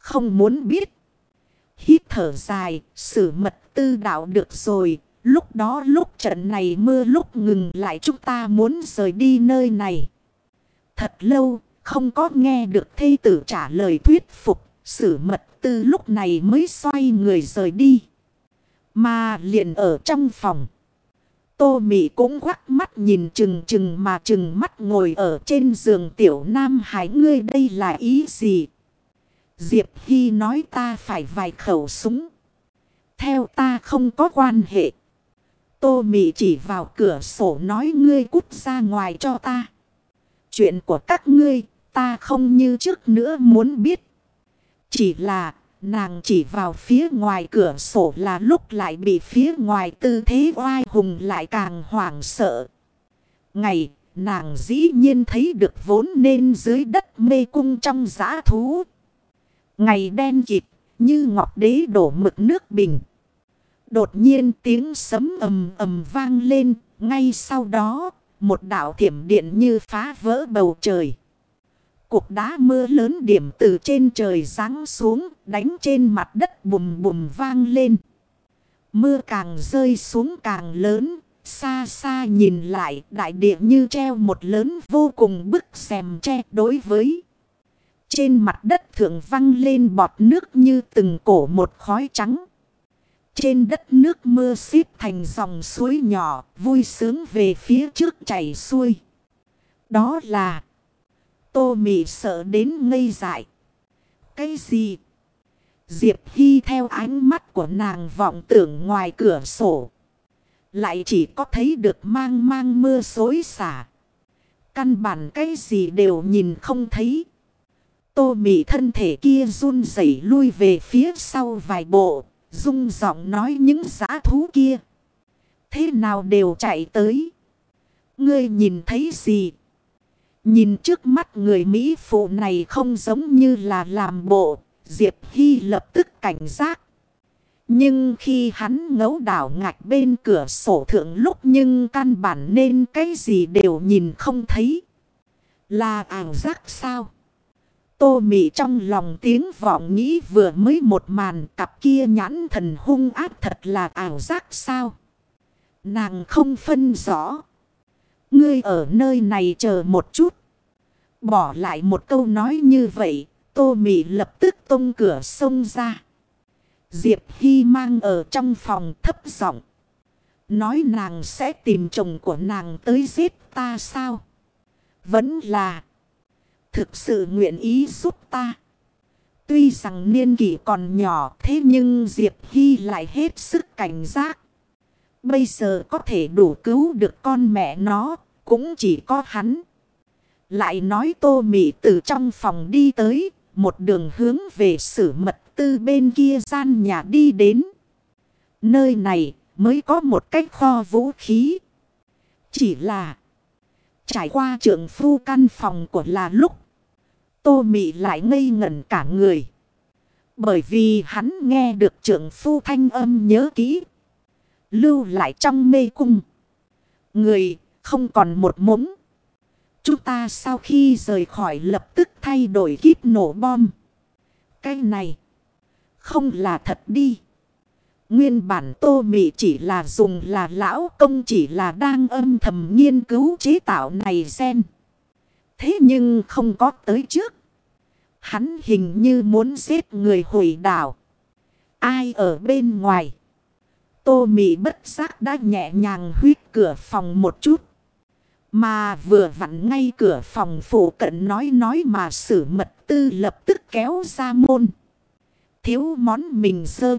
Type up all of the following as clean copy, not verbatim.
không muốn biết. Hít thở dài, Sử Mật Tư đạo được rồi. Lúc đó lúc trận này mưa lúc ngừng lại chúng ta muốn rời đi nơi này. Thật lâu, không có nghe được thê tử trả lời thuyết phục. Sử Mật Tư lúc này mới xoay người rời đi. Mà liền ở trong phòng. Tô Mị cũng quắc mắt nhìn chừng mắt ngồi ở trên giường Tiểu Nam Hải, ngươi đây là ý gì? Diệp Hy nói ta phải vài khẩu súng. Theo ta không có quan hệ. Tô Mị chỉ vào cửa sổ nói ngươi cút ra ngoài cho ta. Chuyện của các ngươi ta không như trước nữa muốn biết. Chỉ là nàng chỉ vào phía ngoài cửa sổ là lúc lại bị phía ngoài tư thế oai hùng lại càng hoảng sợ. Ngày nàng dĩ nhiên thấy được vốn nên dưới đất mê cung trong dã thú. Ngày đen kịt như ngọc đế đổ mực nước bình. Đột nhiên tiếng sấm ầm ầm vang lên. Ngay sau đó một đạo thiểm điện như phá vỡ bầu trời. Cục đá mưa lớn điểm từ trên trời giáng xuống, đánh trên mặt đất bùm bùm vang lên. Mưa càng rơi xuống càng lớn, xa xa nhìn lại đại địa như treo một lớn vô cùng bức rèm tre đối với. Trên mặt đất thượng văng lên bọt nước như từng cổ một khói trắng. Trên đất nước mưa xít thành dòng suối nhỏ, vui sướng về phía trước chảy xuôi. Đó là... Tô Mị sợ đến ngây dại. Cái gì? Diệp Hy theo ánh mắt của nàng vọng tưởng ngoài cửa sổ. Lại chỉ có thấy được mang mưa xối xả. Căn bản cái gì đều nhìn không thấy. Tô Mị thân thể kia run rẩy lui về phía sau vài bộ. Rung giọng nói những dã thú kia. Thế nào đều chạy tới. Ngươi nhìn thấy gì? Nhìn trước mắt người Mỹ phụ này không giống như là làm bộ. Diệp Hy lập tức cảnh giác. Nhưng khi hắn ngấu đảo ngạch bên cửa sổ thượng lúc nhưng căn bản nên cái gì đều nhìn không thấy. Là ảo giác sao? Tô Mị trong lòng tiếng vọng nghĩ vừa mới một màn cặp kia nhãn thần hung ác thật là ảo giác sao? Nàng không phân rõ. Ngươi ở nơi này chờ một chút. Bỏ lại một câu nói như vậy, Tô Mị lập tức tung cửa xông ra. Diệp Hy mang ở trong phòng thấp giọng. Nói nàng sẽ tìm chồng của nàng tới giết ta sao? Vẫn là thực sự nguyện ý giúp ta. Tuy rằng niên kỷ còn nhỏ thế nhưng Diệp Hy lại hết sức cảnh giác. Bây giờ có thể đủ cứu được con mẹ nó cũng chỉ có hắn. Lại nói Tô Mị từ trong phòng đi tới, một đường hướng về Sử Mật Tư bên kia gian nhà đi đến. Nơi này mới có một cái kho vũ khí. Chỉ là trải qua trượng phu căn phòng của là lúc Tô Mị lại ngây ngẩn cả người. Bởi vì hắn nghe được trượng phu thanh âm nhớ kỹ. Lưu lại trong mê cung. Người không còn một mống. Chúng ta sau khi rời khỏi lập tức thay đổi kíp nổ bom. Cái này không là thật đi. Nguyên bản Tô Mị chỉ là dùng là lão công chỉ là đang âm thầm nghiên cứu chế tạo này gen. Thế nhưng không có tới trước. Hắn hình như muốn giết người hủy đảo. Ai ở bên ngoài? Tô Mị bất giác đã nhẹ nhàng huýt cửa phòng một chút. Mà vừa vặn ngay cửa phòng phụ cận nói mà Sử Mật Tư lập tức kéo ra môn. Thiếu món mình dơ.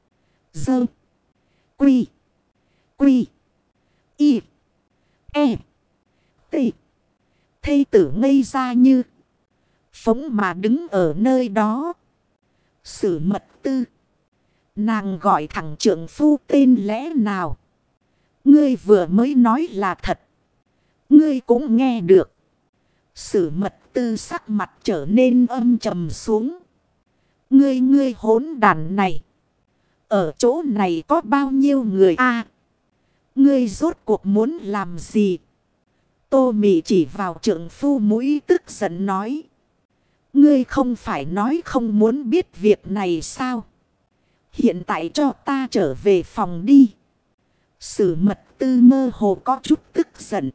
Quy. Y. E. T. Thây tử ngây ra như phóng mà đứng ở nơi đó. Sử Mật Tư. Nàng gọi thẳng trượng phu tên lẽ nào? Ngươi vừa mới nói là thật. Ngươi cũng nghe được. Sử Mật Tư sắc mặt trở nên âm trầm xuống. Ngươi hỗn đàn này. Ở chỗ này có bao nhiêu người a? Ngươi rốt cuộc muốn làm gì? Tô Mị chỉ vào trượng phu mũi tức giận nói. Ngươi không phải nói không muốn biết việc này sao? Hiện tại cho ta trở về phòng đi. Sử Mật Tư mơ hồ có chút tức giận.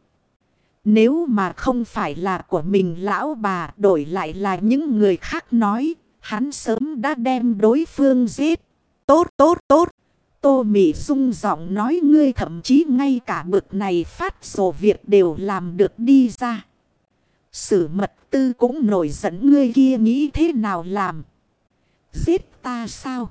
Nếu mà không phải là của mình lão bà, đổi lại là những người khác nói, hắn sớm đã đem đối phương giết. Tốt, tốt, tốt. Tô Mị rung giọng nói, ngươi thậm chí ngay cả bực này phát sổ việc đều làm được đi ra. Sử Mật Tư cũng nổi giận, ngươi kia nghĩ thế nào làm? Giết ta sao?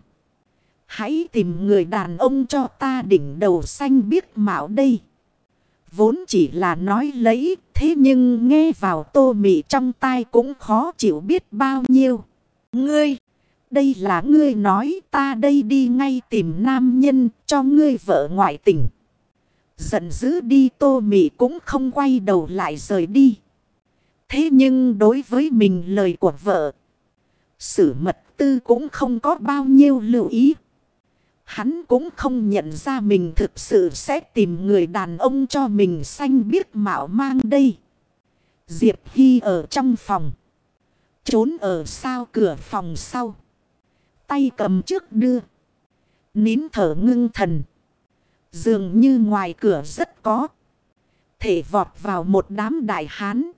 Hãy tìm người đàn ông cho ta đỉnh đầu xanh biếc mạo đây. Vốn chỉ là nói lấy, thế nhưng nghe vào Tô Mị trong tai cũng khó chịu biết bao nhiêu. Ngươi, đây là ngươi nói, ta đây đi ngay tìm nam nhân cho ngươi vợ ngoại tình. Giận dữ đi, Tô Mị cũng không quay đầu lại rời đi. Thế nhưng đối với mình lời của vợ, Sử Mật Tư cũng không có bao nhiêu lưu ý. Hắn cũng không nhận ra mình thực sự sẽ tìm người đàn ông cho mình xanh biếc mạo mang đây. Diệp Hy ở trong phòng, trốn ở sau cửa phòng sau. Tay cầm trước đưa, nín thở ngưng thần. Dường như ngoài cửa rất có thể vọt vào một đám đại hán.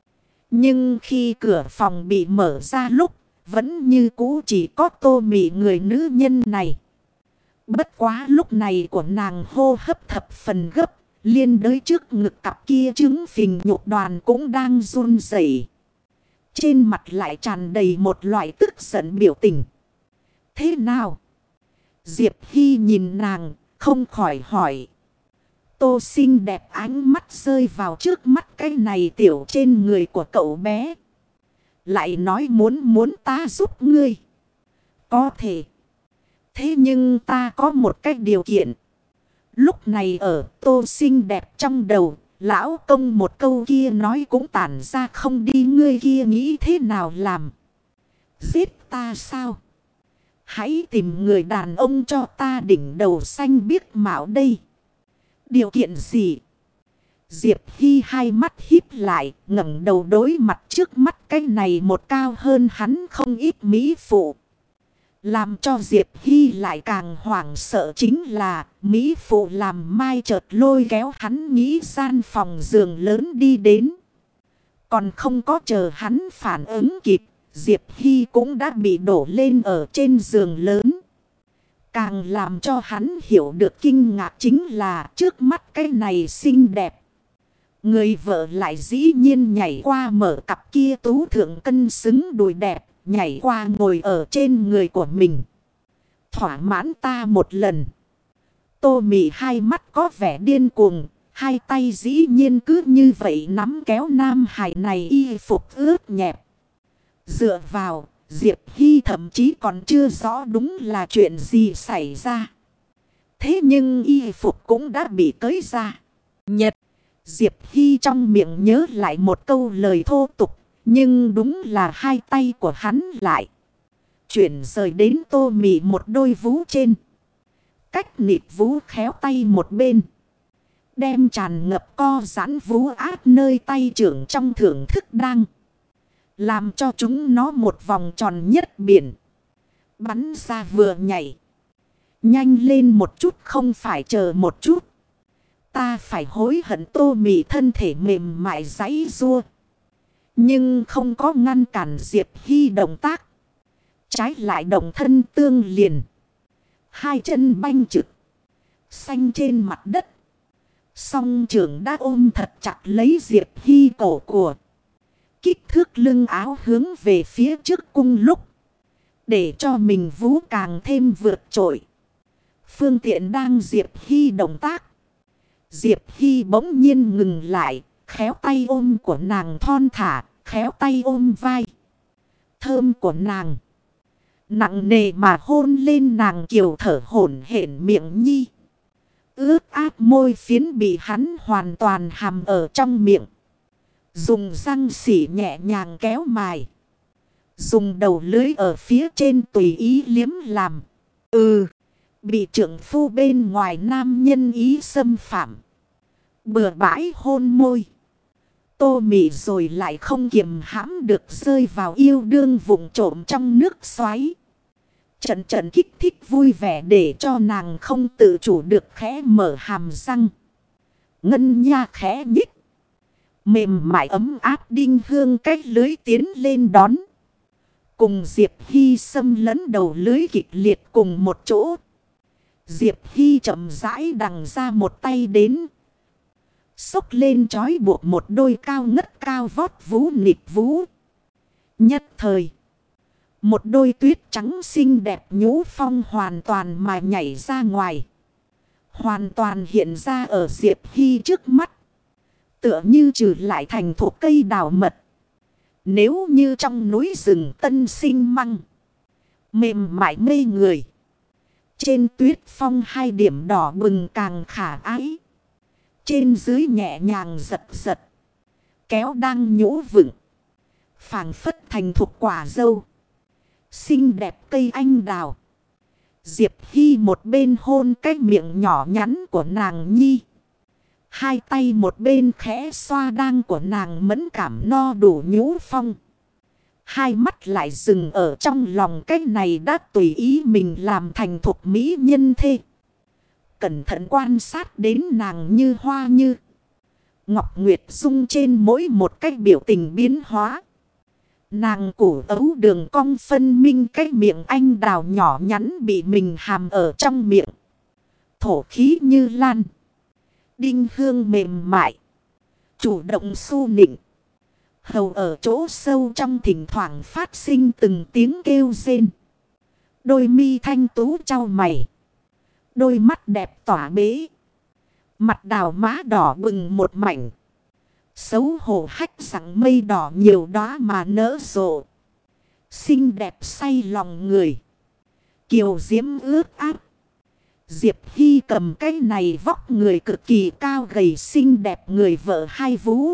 Nhưng khi cửa phòng bị mở ra lúc, vẫn như cũ chỉ có Tô Mị người nữ nhân này. Bất quá lúc này của nàng hô hấp thập phần gấp, liên đới trước ngực cặp kia trứng phình nhục đoàn cũng đang run rẩy. Trên mặt lại tràn đầy một loại tức giận biểu tình. Thế nào? Diệp Hy nhìn nàng, không khỏi hỏi. Tô xinh đẹp ánh mắt rơi vào trước mắt cái này tiểu trên người của cậu bé. Lại nói muốn ta giúp ngươi. Có thể. Thế nhưng ta có một cái điều kiện. Lúc này ở Tô xinh đẹp trong đầu, lão công một câu kia nói cũng tản ra không đi, ngươi kia nghĩ thế nào làm? Giết ta sao? Hãy tìm người đàn ông cho ta đỉnh đầu xanh biếc mạo đây. Điều kiện gì? Diệp Hy hai mắt híp lại, ngẩng đầu đối mặt trước mắt cái này một cao hơn hắn không ít mỹ phụ. Làm cho Diệp Hy lại càng hoảng sợ chính là mỹ phụ làm mai chợt lôi kéo hắn nghĩ gian phòng giường lớn đi đến. Còn không có chờ hắn phản ứng kịp, Diệp Hy cũng đã bị đổ lên ở trên giường lớn. Càng làm cho hắn hiểu được kinh ngạc chính là trước mắt cái này xinh đẹp. Người vợ lại dĩ nhiên nhảy qua mở cặp kia tú thượng cân xứng đùi đẹp, nhảy qua ngồi ở trên người của mình. Thỏa mãn ta một lần. Tô Mị hai mắt có vẻ điên cuồng, hai tay dĩ nhiên cứ như vậy nắm kéo nam hải này y phục ướt nhẹp. Dựa vào, Diệp Hy thậm chí còn chưa rõ đúng là chuyện gì xảy ra. Thế nhưng y phục cũng đã bị cởi ra. Nhật, Diệp Hy trong miệng nhớ lại một câu lời thô tục. Nhưng đúng là hai tay của hắn lại chuyển rời đến Tô Mị một đôi vú trên. Cách nịt vú khéo tay một bên. Đem tràn ngập co giãn vú áp nơi tay trưởng trong thưởng thức đang. Làm cho chúng nó một vòng tròn nhất biển. Bắn ra vừa nhảy. Nhanh lên một chút, không phải chờ một chút. Ta phải hối hận. Tô Mị thân thể mềm mại giãy giụa. Nhưng không có ngăn cản Diệp Hy động tác. Trái lại động thân tương liền. Hai chân banh trực. Xanh trên mặt đất. Song trưởng đã ôm thật chặt lấy Diệp Hy cổ của. Kích thước lưng áo hướng về phía trước cung lúc. Để cho mình vú càng thêm vượt trội. Phương tiện đang Diệp Hy động tác. Diệp Hy bỗng nhiên ngừng lại. Khéo tay ôm của nàng thon thả, khéo tay ôm vai. Thơm của nàng. Nặng nề mà hôn lên nàng kiều thở hổn hển miệng nhi. Ướt át môi phiến bị hắn hoàn toàn hàm ở trong miệng. Dùng răng xỉ nhẹ nhàng kéo mài. Dùng đầu lưới ở phía trên tùy ý liếm làm. Bị trượng phu bên ngoài nam nhân ý xâm phạm. Bừa bãi hôn môi. Tô Mị rồi lại không kiềm hãm được rơi vào yêu đương vụng trộm trong nước xoáy. Trận trận kích thích vui vẻ để cho nàng không tự chủ được khẽ mở hàm răng. Ngân nha khẽ nhích. Mềm mại ấm áp đinh hương cách lưới tiến lên đón. Cùng Diệp Hy xâm lấn đầu lưới kịch liệt cùng một chỗ. Diệp Hy chậm rãi đằng ra một tay đến. Xốc lên trói buộc một đôi cao ngất cao vót vú nịt vú. Nhất thời. Một đôi tuyết trắng xinh đẹp nhũ phong hoàn toàn mà nhảy ra ngoài. Hoàn toàn hiện ra ở Diệp Hy trước mắt. Tựa như trừ lại thành thuộc cây đào mật. Nếu như trong núi rừng tân sinh măng. Mềm mại mê người. Trên tuyết phong hai điểm đỏ bừng càng khả ái. Trên dưới nhẹ nhàng giật giật. Kéo đang nhũ vững. Phảng phất thành thuộc quả dâu. Xinh đẹp cây anh đào. Diệp Hy một bên hôn cái miệng nhỏ nhắn của nàng nhi. Hai tay một bên khẽ xoa đang của nàng mẫn cảm no đủ nhũ phong. Hai mắt lại dừng ở trong lòng cái này đã tùy ý mình làm thành thuộc mỹ nhân thê. Cẩn thận quan sát đến nàng như hoa như ngọc nguyệt dung trên mỗi một cái biểu tình biến hóa. Nàng củ ấu đường cong phân minh cái miệng anh đào nhỏ nhắn bị mình hàm ở trong miệng. Thổ khí như lan. Đinh hương mềm mại. Chủ động su nịnh. Hầu ở chỗ sâu trong thỉnh thoảng phát sinh từng tiếng kêu rên. Đôi mi thanh tú trao mày. Đôi mắt đẹp tỏa bế. Mặt đào má đỏ bừng một mảnh. Xấu hổ hách rằng mây đỏ nhiều đóa mà nở rộ. Xinh đẹp say lòng người. Kiều diễm ướt áp. Diệp Hy cầm cái này vóc người cực kỳ cao gầy xinh đẹp người vợ hai vú.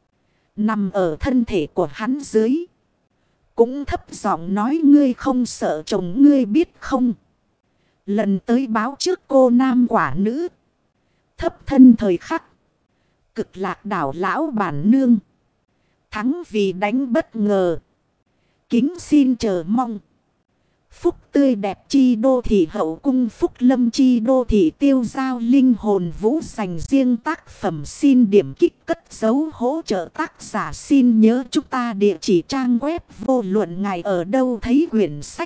Nằm ở thân thể của hắn dưới. Cũng thấp giọng nói ngươi không sợ chồng ngươi biết không. Lần tới báo trước cô nam quả nữ. Thấp thân thời khắc. Cực lạc đảo lão bản nương. Thắng vì đánh bất ngờ. Kính xin chờ mong. Phúc tươi đẹp chi đô thị hậu cung phúc lâm chi đô thị tiêu giao linh hồn vũ dành riêng tác phẩm xin điểm kích cất dấu hỗ trợ tác giả xin nhớ chúng ta địa chỉ trang web vô luận ngài ở đâu thấy quyển sách.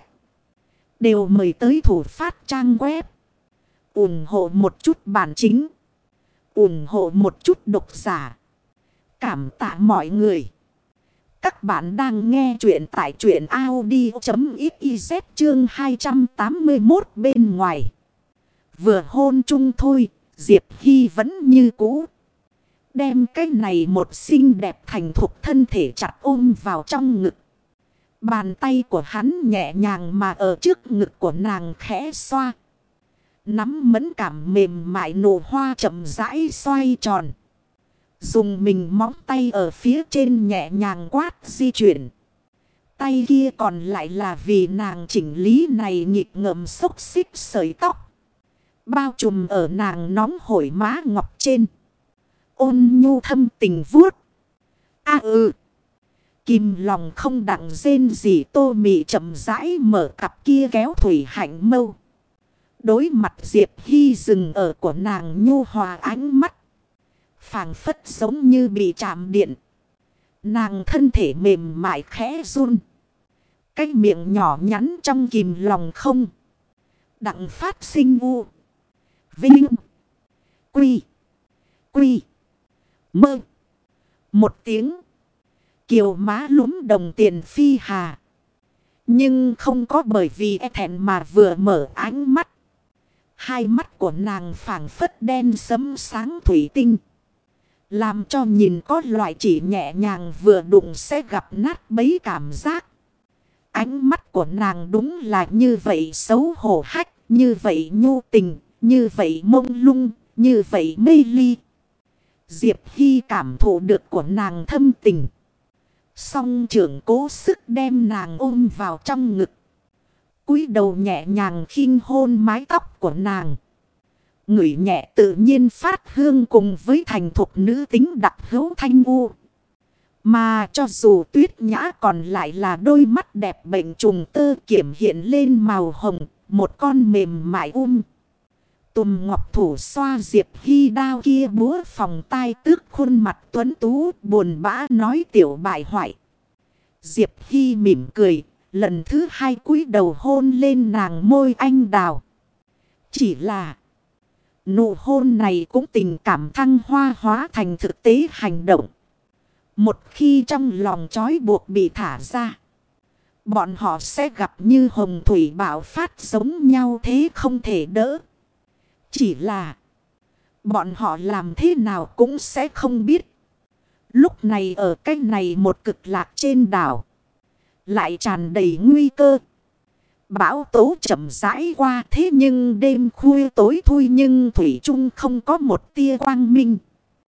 Đều mời tới thủ phát trang web. ủng hộ một chút bản chính. ủng hộ một chút độc giả. Cảm tạ mọi người. Các bạn đang nghe chuyện tại truyện audio.xyz chương 281 bên ngoài. Vừa hôn chung thôi, Diệp Hy vẫn như cũ. Đem cái này một xinh đẹp thành thục thân thể chặt ôm vào trong ngực. Bàn tay của hắn nhẹ nhàng mà ở trước ngực của nàng khẽ xoa. Nắm mẫn cảm mềm mại nụ hoa chậm rãi xoay tròn. Dùng mình móng tay ở phía trên nhẹ nhàng quát di chuyển. Tay kia còn lại là vì nàng chỉnh lý này nhịp ngầm xốc xích sợi tóc. Bao trùm ở nàng nóng hổi má ngọc trên. Ôn nhu thâm tình vuốt. Kim lòng không đặng rên gì Tô Mị chậm rãi mở cặp kia kéo thủy hạnh mâu. Đối mặt Diệp Hy dừng ở của nàng nhu hòa ánh mắt. Phảng phất giống như bị chạm điện. Nàng thân thể mềm mại khẽ run. Cái miệng nhỏ nhắn trong kìm lòng không. Đặng phát sinh u. Vinh. Quy. Quy. Mơ. Một tiếng. Kiều má lúm đồng tiền phi hà. Nhưng không có bởi vì e thẹn mà vừa mở ánh mắt. Hai mắt của nàng phảng phất đen sẫm sáng thủy tinh. Làm cho nhìn có loại chỉ nhẹ nhàng vừa đụng sẽ gặp nát bấy cảm giác. Ánh mắt của nàng đúng là như vậy xấu hổ hách, như vậy nhu tình, như vậy mông lung, như vậy mê ly. Diệp Hy cảm thụ được của nàng thâm tình. Song trưởng cố sức đem nàng ôm vào trong ngực. Cúi đầu nhẹ nhàng khinh hôn mái tóc của nàng. Ngửi nhẹ tự nhiên phát hương cùng với thành thục nữ tính đặc hữu thanh u. Mà cho dù Tuyết Nhã còn lại là đôi mắt đẹp bệnh trùng tơ kiểm hiện lên màu hồng, một con mềm mại Tùm ngọc thủ xoa Diệp Hy đao kia búa phòng tai tước khuôn mặt tuấn tú buồn bã nói tiểu bại hoại. Diệp Hy mỉm cười, lần thứ hai cúi đầu hôn lên nàng môi anh đào. Chỉ là nụ hôn này cũng tình cảm thăng hoa hóa thành thực tế hành động. Một khi trong lòng trói buộc bị thả ra, bọn họ sẽ gặp như hồng thủy bạo phát giống nhau thế không thể đỡ. Chỉ là bọn họ làm thế nào cũng sẽ không biết. Lúc này ở cái này một cực lạc trên đảo, lại tràn đầy nguy cơ. Bão tố chậm rãi qua thế nhưng đêm khuya tối thui nhưng thủy chung không có một tia quang minh.